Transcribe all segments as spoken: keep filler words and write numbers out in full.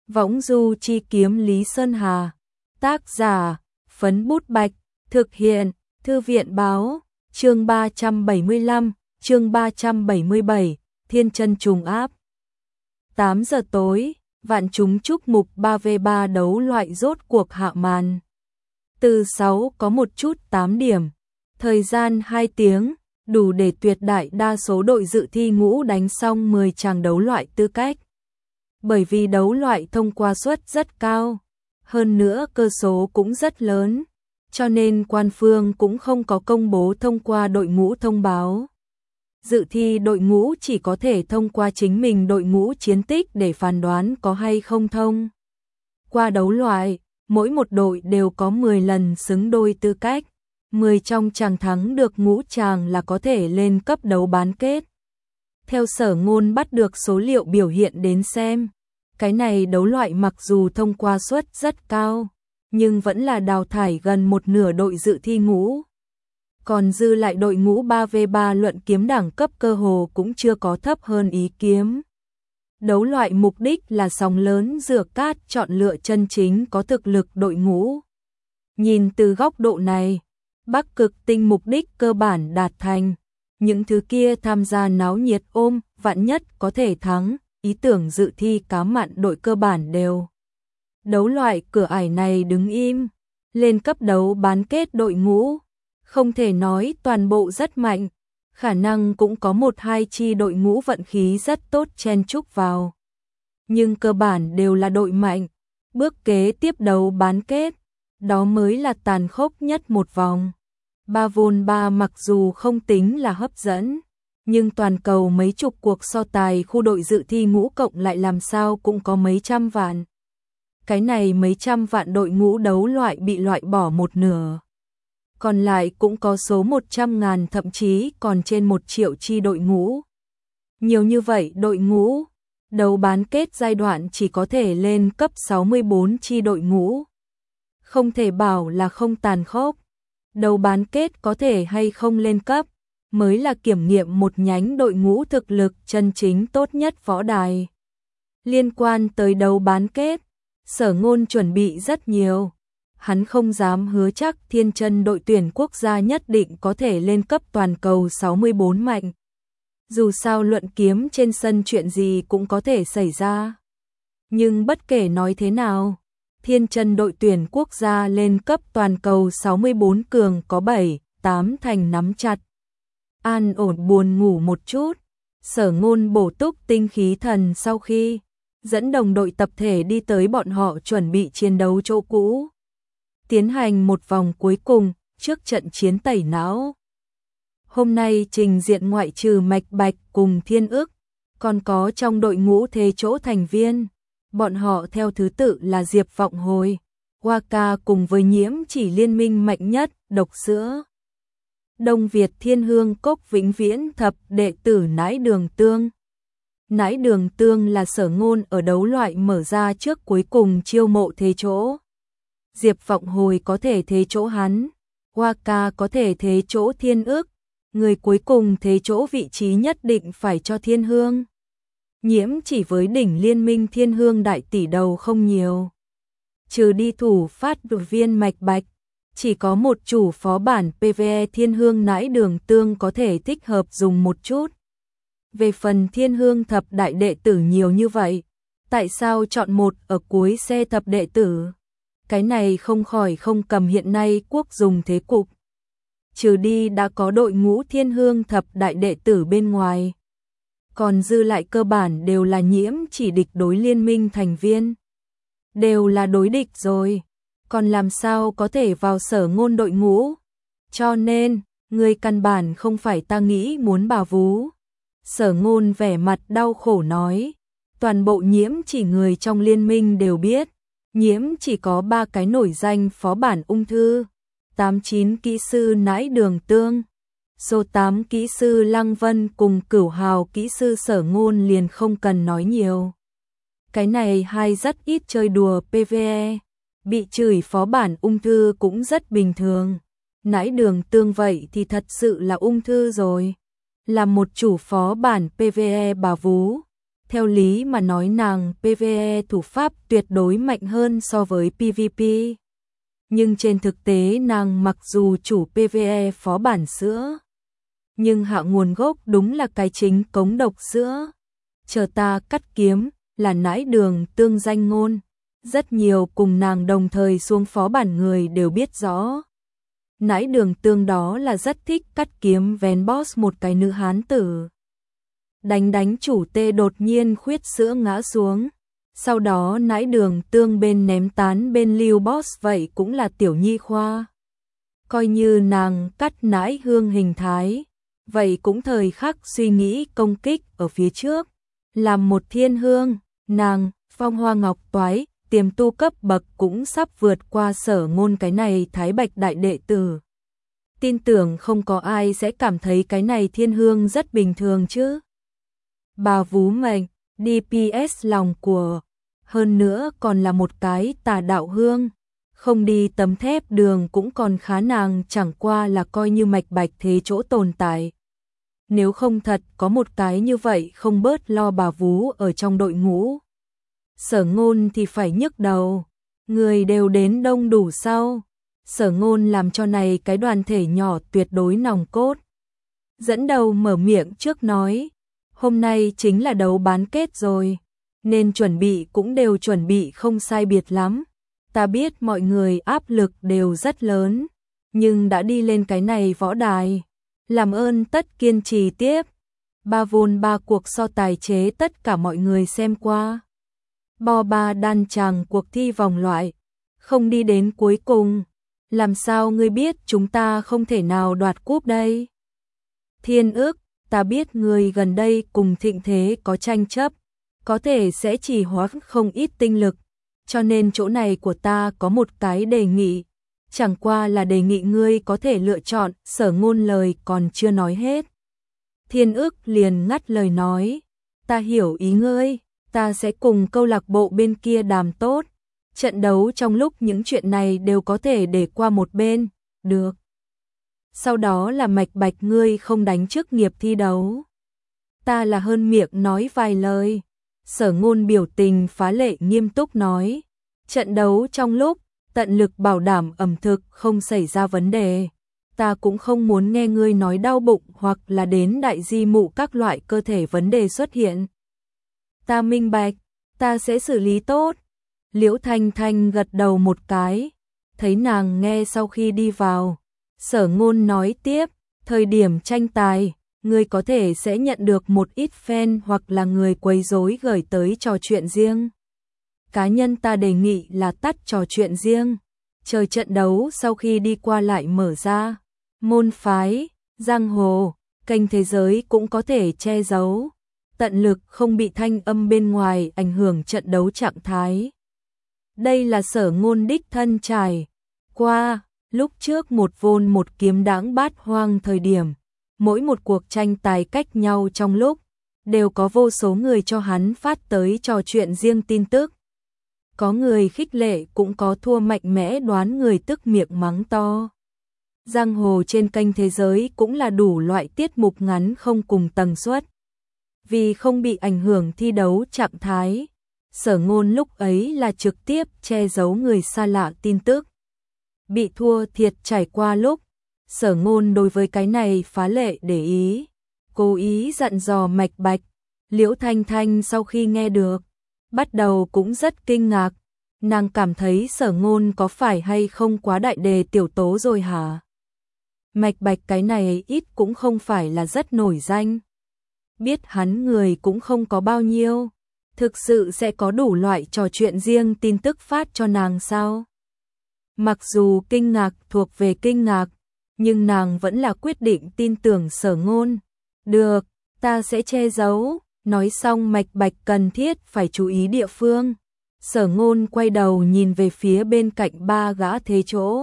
Võng du chi kiếm Lý Sơn Hà. Tác giả, Phấn Bút Bạch. Thực hiện, Thư viện Báo. Chương ba trăm bảy mươi lăm, chương ba trăm bảy mươi bảy, Thiên Chân Trùng Áp. tám giờ tối, vạn chúng chúc mục ba vs ba đấu loại rốt cuộc hạ màn. Từ sáu có một chút tám điểm, thời gian hai tiếng, đủ để tuyệt đại đa số đội dự thi ngũ đánh xong mười tràng đấu loại tư cách. Bởi vì đấu loại thông qua suất rất cao, hơn nữa cơ số cũng rất lớn, cho nên quan phương cũng không có công bố thông qua đội ngũ thông báo. Dự thi đội ngũ chỉ có thể thông qua chính mình đội ngũ chiến tích để phán đoán có hay không thông qua đấu loại, mỗi một đội đều có mười lần xứng đôi tư cách, mười trong chàng thắng được ngũ chàng là có thể lên cấp đấu bán kết. Theo Sở Ngôn bắt được số liệu biểu hiện đến xem, cái này đấu loại mặc dù thông qua suất rất cao, nhưng vẫn là đào thải gần một nửa đội dự thi ngũ. Còn dư lại đội ngũ ba vs ba luận kiếm đẳng cấp cơ hồ cũng chưa có thấp hơn ý kiếm. Đấu loại mục đích là sóng lớn rửa cát chọn lựa chân chính có thực lực đội ngũ. Nhìn từ góc độ này, Bắc Cực Tinh mục đích cơ bản đạt thành. Những thứ kia tham gia náo nhiệt ôm, vạn nhất có thể thắng, ý tưởng dự thi cá mặn đội cơ bản đều. Đấu loại cửa ải này đứng im, lên cấp đấu bán kết đội ngũ. Không thể nói toàn bộ rất mạnh, khả năng cũng có một hai chi đội ngũ vận khí rất tốt chen chúc vào. Nhưng cơ bản đều là đội mạnh, bước kế tiếp đấu bán kết, đó mới là tàn khốc nhất một vòng. ba vs ba mặc dù không tính là hấp dẫn, nhưng toàn cầu mấy chục cuộc so tài khu đội dự thi ngũ cộng lại làm sao cũng có mấy trăm vạn. Cái này mấy trăm vạn đội ngũ đấu loại bị loại bỏ một nửa. Còn lại cũng có số một trăm ngàn thậm chí còn trên một triệu chi đội ngũ. Nhiều như vậy đội ngũ, đấu bán kết giai đoạn chỉ có thể lên cấp sáu mươi bốn chi đội ngũ. Không thể bảo là không tàn khốc. Đấu bán kết có thể hay không lên cấp, mới là kiểm nghiệm một nhánh đội ngũ thực lực chân chính tốt nhất võ đài. Liên quan tới đấu bán kết, Sở Ngôn chuẩn bị rất nhiều. Hắn không dám hứa chắc Thiên Chân đội tuyển quốc gia nhất định có thể lên cấp toàn cầu sáu mươi bốn mạnh. Dù sao luận kiếm trên sân chuyện gì cũng có thể xảy ra. Nhưng bất kể nói thế nào, Thiên Chân đội tuyển quốc gia lên cấp toàn cầu sáu mươi bốn cường có bảy, tám thành nắm chặt. An ổn buồn ngủ một chút, Sở Ngôn bổ túc tinh khí thần sau khi dẫn đồng đội tập thể đi tới bọn họ chuẩn bị chiến đấu chỗ cũ. Tiến hành một vòng cuối cùng trước trận chiến tẩy não. Hôm nay trình diện ngoại trừ Mạch Bạch cùng Thiên Ức, còn có trong đội ngũ thế chỗ thành viên. Bọn họ theo thứ tự là Diệp Vọng Hồi, Waka cùng với Nhiễm Chỉ liên minh mạnh nhất, Độc Sữa. Đông Việt Thiên Hương Cốc vĩnh viễn thập đệ tử Nãi Đường Tương. Nãi Đường Tương là Sở Ngôn ở đấu loại mở ra trước cuối cùng chiêu mộ thế chỗ. Diệp Vọng Hồi có thể thế chỗ hắn, Waka có thể thế chỗ Thiên Ức, người cuối cùng thế chỗ vị trí nhất định phải cho Thiên Hương. Nhiễm Chỉ với đỉnh liên minh Thiên Hương đại tỷ đầu không nhiều. Trừ đi thủ phát đội viên Mạch Bạch, chỉ có một chủ phó bản pê vê e Thiên Hương Nãi Đường Tương có thể thích hợp dùng một chút. Về phần Thiên Hương thập đại đệ tử nhiều như vậy, tại sao chọn một ở cuối xe thập đệ tử? Cái này không khỏi không cầm hiện nay quốc dùng thế cục. Trừ đi đã có đội ngũ Thiên Hương thập đại đệ tử bên ngoài. Còn dư lại cơ bản đều là Nhiễm Chỉ địch đối liên minh thành viên. Đều là đối địch rồi. Còn làm sao có thể vào Sở Ngôn đội ngũ? Cho nên, người căn bản không phải ta nghĩ muốn bà vú. Sở Ngôn vẻ mặt đau khổ nói. Toàn bộ Nhiễm Chỉ người trong liên minh đều biết. Nhiễm Chỉ có ba cái nổi danh phó bản ung thư, tám chín kỹ sư Nãi Đường Tương, số tám kỹ sư Lăng Vân cùng cửu hào kỹ sư Sở Ngôn liền không cần nói nhiều. Cái này hai rất ít chơi đùa pê vê e, bị chửi phó bản ung thư cũng rất bình thường. Nãi Đường Tương vậy thì thật sự là ung thư rồi. Là một chủ phó bản pê vê e bà vú, Theo lý mà nói nàng pê vê e thủ pháp tuyệt đối mạnh hơn so với pê vê pê. Nhưng trên thực tế nàng mặc dù chủ pê vê e phó bản sữa, nhưng hạ nguồn gốc đúng là cái chính cống độc sữa. Chờ ta cắt kiếm là nãi đường tương danh ngôn. Rất nhiều cùng nàng đồng thời xuống phó bản người đều biết rõ. Nãi đường tương đó là rất thích cắt kiếm vén boss một cái nữ hán tử. Đánh đánh chủ tê đột nhiên khuyết sữa ngã xuống. Sau đó nãi đường tương bên ném tán bên lưu boss vậy cũng là tiểu nhi khoa. Coi như nàng cắt nãi hương hình thái, vậy cũng thời khắc suy nghĩ công kích ở phía trước. Làm một thiên hương, nàng, phong hoa ngọc toái, tiềm tu cấp bậc cũng sắp vượt qua Sở Ngôn cái này Thái Bạch đại đệ tử. Tin tưởng không có ai sẽ cảm thấy cái này thiên hương rất bình thường chứ. Bà vú mệnh, đê pê ét lòng của, hơn nữa còn là một cái tà đạo hương. Không đi tấm thép đường cũng còn khá, nàng chẳng qua là coi như mạch bạch thế chỗ tồn tại. Nếu không thật có một cái như vậy không bớt lo bà vú ở trong đội ngũ. Sở Ngôn thì phải nhức đầu, người đều đến đông đủ sau. Sở Ngôn làm cho này cái đoàn thể nhỏ tuyệt đối nòng cốt. Dẫn đầu mở miệng trước nói, hôm nay chính là đấu bán kết rồi, nên chuẩn bị cũng đều chuẩn bị không sai biệt lắm. Ta biết mọi người áp lực đều rất lớn, nhưng đã đi lên cái này võ đài, làm ơn tất kiên trì tiếp. Ba vôn ba cuộc so tài chế tất cả mọi người xem qua. Bo ba đan chàng cuộc thi vòng loại, không đi đến cuối cùng, làm sao ngươi biết chúng ta không thể nào đoạt cúp đây? Thiên ức, ta biết ngươi gần đây cùng Thịnh Thế có tranh chấp, có thể sẽ trì hoãn không ít tinh lực, cho nên chỗ này của ta có một cái đề nghị, chẳng qua là đề nghị ngươi có thể lựa chọn. Sở Ngôn lời còn chưa nói hết, Thiên ức liền ngắt lời nói, ta hiểu ý ngươi, ta sẽ cùng câu lạc bộ bên kia đàm tốt, trận đấu trong lúc những chuyện này đều có thể để qua một bên, được. Sau đó là mạch bạch ngươi không đánh chức nghiệp thi đấu. Ta là hơn miệng nói vài lời. Sở Ngôn biểu tình phá lệ nghiêm túc nói, trận đấu trong lúc, tận lực bảo đảm ẩm thực không xảy ra vấn đề. Ta cũng không muốn nghe ngươi nói đau bụng hoặc là đến đại di mụ các loại cơ thể vấn đề xuất hiện. Ta minh bạch, ta sẽ xử lý tốt. Liễu Thanh Thanh gật đầu một cái, thấy nàng nghe sau khi đi vào. Sở Ngôn nói tiếp, thời điểm tranh tài, ngươi có thể sẽ nhận được một ít fan hoặc là người quấy rối gửi tới trò chuyện riêng. Cá nhân ta đề nghị là tắt trò chuyện riêng, chờ trận đấu sau khi đi qua lại mở ra. Môn phái, giang hồ, kênh thế giới cũng có thể che giấu, tận lực không bị thanh âm bên ngoài ảnh hưởng trận đấu trạng thái. Đây là Sở Ngôn đích thân trải qua, lúc trước một vôn một kiếm đãng bát hoang thời điểm, mỗi một cuộc tranh tài cách nhau trong lúc, đều có vô số người cho hắn phát tới trò chuyện riêng tin tức. Có người khích lệ cũng có thua mạnh mẽ đoán người tức miệng mắng to. Giang hồ trên kênh thế giới cũng là đủ loại tiết mục ngắn không cùng tần suất. Vì không bị ảnh hưởng thi đấu trạng thái, Sở Ngôn lúc ấy là trực tiếp che giấu người xa lạ tin tức. Bị thua thiệt trải qua lúc, Sở Ngôn đối với cái này phá lệ để ý, cố ý dặn dò mạch bạch. Liễu Thanh Thanh sau khi nghe được, bắt đầu cũng rất kinh ngạc, nàng cảm thấy Sở Ngôn có phải hay không quá đại đề tiểu tố rồi hả? Mạch bạch cái này ít cũng không phải là rất nổi danh, biết hắn người cũng không có bao nhiêu, thực sự sẽ có đủ loại trò chuyện riêng tin tức phát cho nàng sao? Mặc dù kinh ngạc thuộc về kinh ngạc, nhưng nàng vẫn là quyết định tin tưởng Sở Ngôn. Được, ta sẽ che giấu. Nói xong mạch bạch cần thiết phải chú ý địa phương. Sở Ngôn quay đầu nhìn về phía bên cạnh ba gã thế chỗ.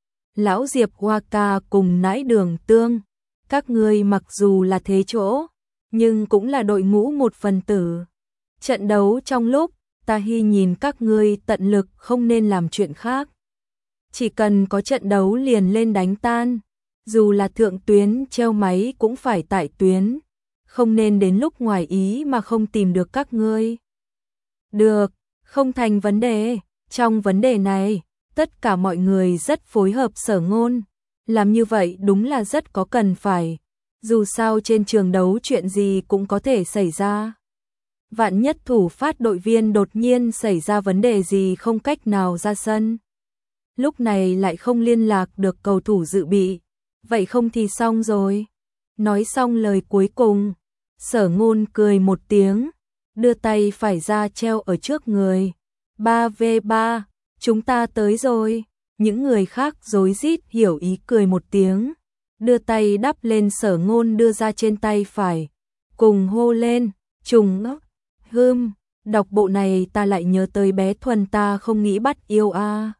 Lão Diệp Hoa Ca cùng nãi đường tương. Các ngươi mặc dù là thế chỗ, nhưng cũng là đội ngũ một phần tử. Trận đấu trong lúc, ta hy nhìn các ngươi tận lực không nên làm chuyện khác. Chỉ cần có trận đấu liền lên đánh tan. Dù là thượng tuyến treo máy cũng phải tại tuyến. không nên đến lúc ngoài ý mà không tìm được các ngươi. Được, không thành vấn đề, trong vấn đề này, tất cả mọi người rất phối hợp Sở Ngôn, làm như vậy đúng là rất có cần phải, dù sao trên trường đấu chuyện gì cũng có thể xảy ra. Vạn nhất thủ phát đội viên đột nhiên xảy ra vấn đề gì không cách nào ra sân. Lúc này lại không liên lạc được cầu thủ dự bị, vậy không thì xong rồi. Nói xong lời cuối cùng, Sở Ngôn cười một tiếng, đưa tay phải ra treo ở trước người. ba vs ba, chúng ta tới rồi. Những người khác rối rít hiểu ý cười một tiếng, đưa tay đắp lên Sở Ngôn đưa ra trên tay phải, cùng hô lên, trùng ấp, hưm, đọc bộ này ta lại nhớ tới bé Thuần ta không nghĩ bắt yêu a. À.